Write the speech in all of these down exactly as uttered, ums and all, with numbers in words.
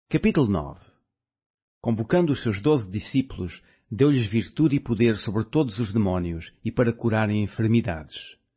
Capítulo nove. Convocando os seus doze discípulos, deu-lhes virtude e poder sobre todos os demónios e para curarem enfermidades.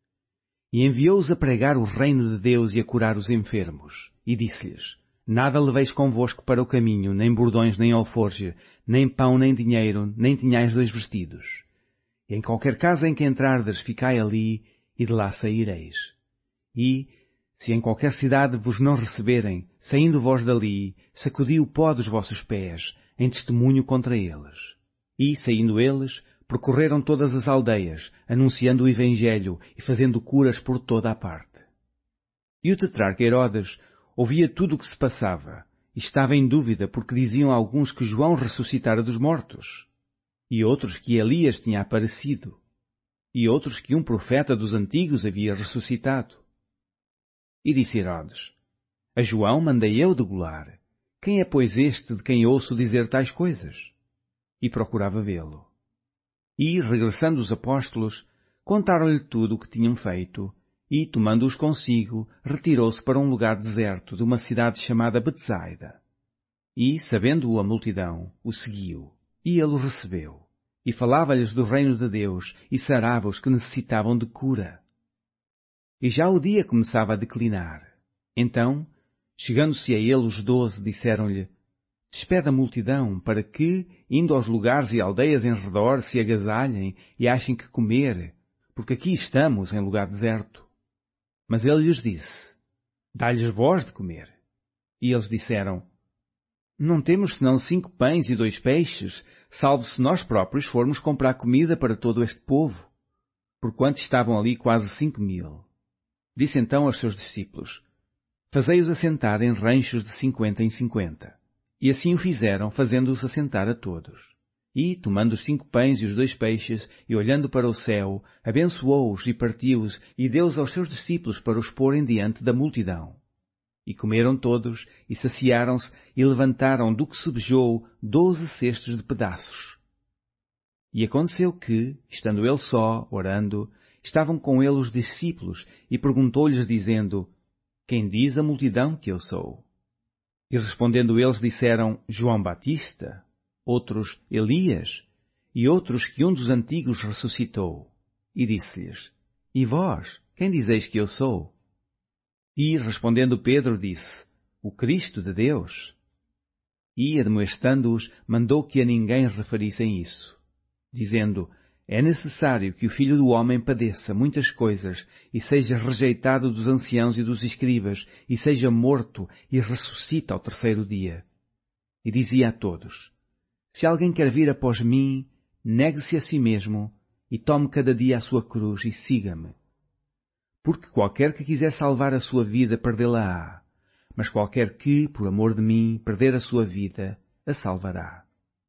E enviou-os a pregar o reino de Deus e a curar os enfermos. E disse-lhes: Nada leveis convosco para o caminho, nem bordões, nem alforje, nem pão, nem dinheiro, nem tenhais dois vestidos. E em qualquer casa em que entrardes, ficai ali, e de lá saireis. E, se em qualquer cidade vos não receberem, saindo vós dali, sacudi o pó dos vossos pés, em testemunho contra eles. E, saindo eles, percorreram todas as aldeias, anunciando o Evangelho e fazendo curas por toda a parte. E o tetrarca Herodes ouvia tudo o que se passava, e estava em dúvida, porque diziam alguns que João ressuscitara dos mortos, e outros que Elias tinha aparecido, e outros que um profeta dos antigos havia ressuscitado. E disse Herodes: A João mandei eu degolar. Quem é, pois, este de quem ouço dizer tais coisas? E procurava vê-lo. E, regressando os apóstolos, contaram-lhe tudo o que tinham feito, e, tomando-os consigo, retirou-se para um lugar deserto de uma cidade chamada Betsaida. E, sabendo-o a multidão, o seguiu, e ele o recebeu, e falava-lhes do reino de Deus, e sarava os que necessitavam de cura. E já o dia começava a declinar. Então, chegando-se a ele os doze, disseram-lhe: Despede a multidão, para que, indo aos lugares e aldeias em redor, se agasalhem e achem que comer, porque aqui estamos em lugar deserto. Mas ele lhes disse: Dá-lhes vós de comer. E eles disseram: Não temos senão cinco pães e dois peixes, salvo se nós próprios formos comprar comida para todo este povo, porquanto estavam ali quase cinco mil. Disse então aos seus discípulos: Fazei-os assentar em ranchos de cinquenta em cinquenta. E assim o fizeram, fazendo-os assentar a todos. E, tomando os cinco pães e os dois peixes, e olhando para o céu, abençoou-os e partiu-os, e deu-os aos seus discípulos para os porem diante da multidão. E comeram todos, e saciaram-se, e levantaram do que sobejou doze cestos de pedaços. E aconteceu que, estando ele só, orando, estavam com ele os discípulos, e perguntou-lhes, dizendo: Quem diz a multidão que eu sou? E respondendo eles, disseram: João Batista, outros Elias, e outros que um dos antigos ressuscitou. E disse-lhes: E vós, quem dizeis que eu sou? E, respondendo Pedro, disse: O Cristo de Deus. E, admoestando-os, mandou que a ninguém referissem isso, dizendo: É necessário que o Filho do Homem padeça muitas coisas, e seja rejeitado dos anciãos e dos escribas, e seja morto, e ressuscite ao terceiro dia. E dizia a todos: Se alguém quer vir após mim, negue-se a si mesmo, e tome cada dia a sua cruz, e siga-me. Porque qualquer que quiser salvar a sua vida, perdê-la-á, mas qualquer que, por amor de mim, perder a sua vida, a salvará.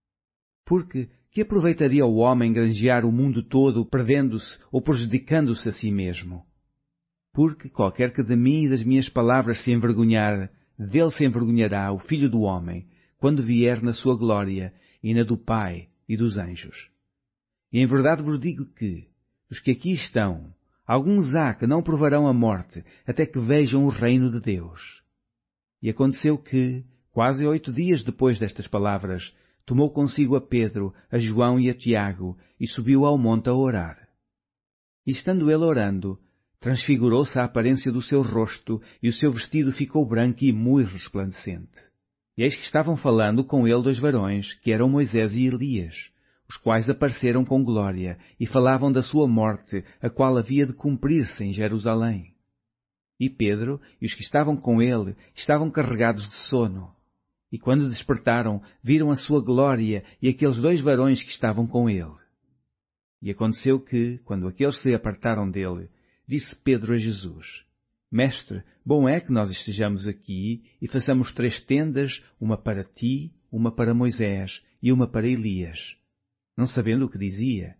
Porque que aproveitaria o homem granjear o mundo todo, perdendo-se ou prejudicando-se a si mesmo? Porque qualquer que de mim e das minhas palavras se envergonhar, dele se envergonhará o Filho do Homem, quando vier na sua glória e na do Pai e dos anjos. E em verdade vos digo que, os que aqui estão, alguns há que não provarão a morte, até que vejam o reino de Deus. E aconteceu que, quase oito dias depois destas palavras, tomou consigo a Pedro, a João e a Tiago, e subiu ao monte a orar. E estando ele orando, transfigurou-se a aparência do seu rosto, e o seu vestido ficou branco e muito resplandecente. E eis que estavam falando com ele dois varões, que eram Moisés e Elias, os quais apareceram com glória, e falavam da sua morte, a qual havia de cumprir-se em Jerusalém. E Pedro e os que estavam com ele estavam carregados de sono. E quando despertaram, viram a sua glória e aqueles dois varões que estavam com ele. E aconteceu que, quando aqueles se apartaram dele, disse Pedro a Jesus: Mestre, bom é que nós estejamos aqui e façamos três tendas, uma para ti, uma para Moisés e uma para Elias, não sabendo o que dizia.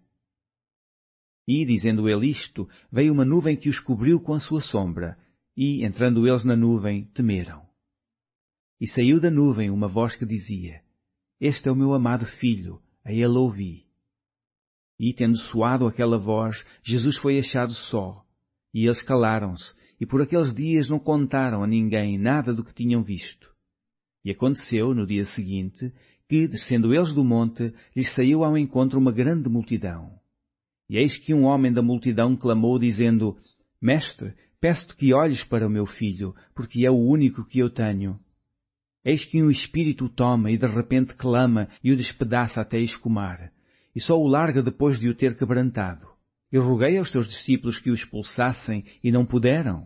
E, dizendo ele isto, veio uma nuvem que os cobriu com a sua sombra, e, entrando eles na nuvem, temeram. E saiu da nuvem uma voz que dizia: Este é o meu amado Filho, a ele ouvi. E, tendo soado aquela voz, Jesus foi achado só, e eles calaram-se, e por aqueles dias não contaram a ninguém nada do que tinham visto. E aconteceu, no dia seguinte, que, descendo eles do monte, lhes saiu ao encontro uma grande multidão. E eis que um homem da multidão clamou, dizendo: Mestre, peço-te que olhes para o meu filho, porque é o único que eu tenho. Eis que um espírito o toma e de repente clama e o despedaça até escumar, e só o larga depois de o ter quebrantado. E roguei aos teus discípulos que o expulsassem, e não puderam.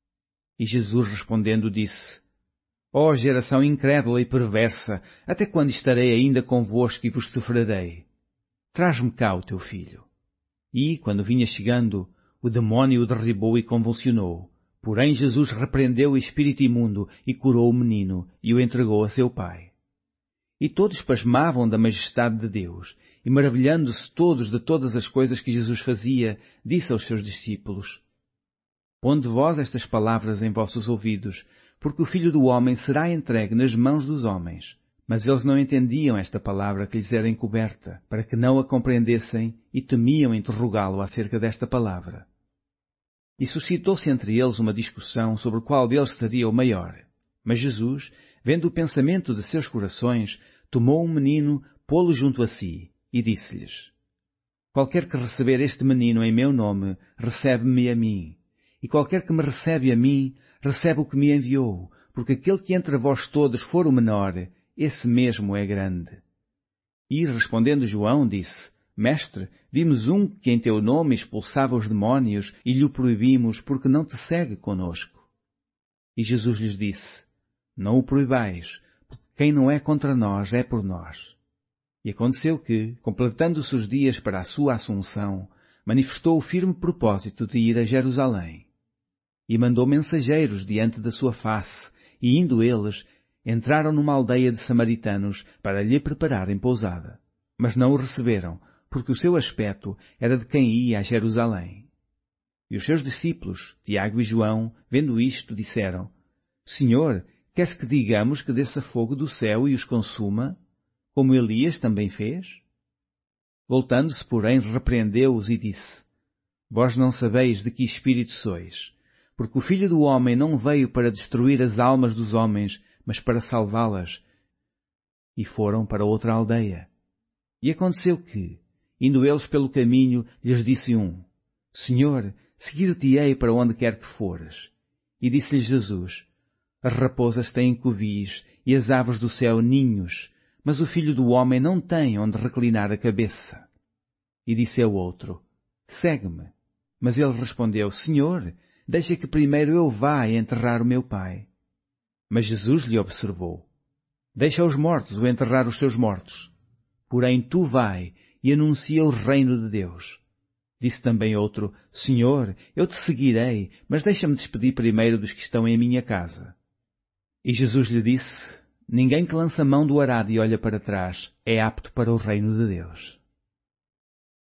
E Jesus respondendo disse: Ó geração incrédula e perversa, até quando estarei ainda convosco e vos sofrerei? Traz-me cá o teu filho. E, quando vinha chegando, o demónio o derribou e convulsionou. Porém Jesus repreendeu o espírito imundo e curou o menino e o entregou a seu pai. E todos pasmavam da majestade de Deus, e maravilhando-se todos de todas as coisas que Jesus fazia, disse aos seus discípulos: Ponde vós estas palavras em vossos ouvidos, porque o Filho do Homem será entregue nas mãos dos homens. Mas eles não entendiam esta palavra que lhes era encoberta, para que não a compreendessem, e temiam interrogá-lo acerca desta palavra. E suscitou-se entre eles uma discussão sobre qual deles seria o maior. Mas Jesus, vendo o pensamento de seus corações, tomou um menino, pô-lo junto a si, e disse-lhes: Qualquer que receber este menino em meu nome, recebe-me a mim. E qualquer que me recebe a mim, recebe o que me enviou, porque aquele que entre vós todos for o menor, esse mesmo é grande. E, respondendo João, disse: Mestre, vimos um que em teu nome expulsava os demónios e lhe o proibimos porque não te segue conosco. E Jesus lhes disse: Não o proibais, porque quem não é contra nós é por nós. E aconteceu que, completando-se os dias para a sua assunção, manifestou o firme propósito de ir a Jerusalém. E mandou mensageiros diante da sua face, e indo eles, entraram numa aldeia de samaritanos para lhe prepararem pousada. Mas não o receberam, porque o seu aspecto era de quem ia a Jerusalém. E os seus discípulos, Tiago e João, vendo isto, disseram: Senhor, queres que digamos que desça fogo do céu e os consuma, como Elias também fez? Voltando-se, porém, repreendeu-os e disse: Vós não sabeis de que espírito sois, porque o Filho do Homem não veio para destruir as almas dos homens, mas para salvá-las. E foram para outra aldeia. E aconteceu que, indo eles pelo caminho, lhes disse um: Senhor, seguir-te-ei para onde quer que fores. E disse-lhes Jesus: As raposas têm covis e as aves do céu ninhos, mas o Filho do Homem não tem onde reclinar a cabeça. E disse ao outro: Segue-me. Mas ele respondeu: Senhor, deixa que primeiro eu vá enterrar o meu pai. Mas Jesus lhe observou: Deixa os mortos o enterrar os seus mortos. Porém tu vai e anuncia o reino de Deus. Disse também outro: Senhor, eu te seguirei, mas deixa-me despedir primeiro dos que estão em minha casa. E Jesus lhe disse: Ninguém que lança mão do arado e olha para trás é apto para o reino de Deus.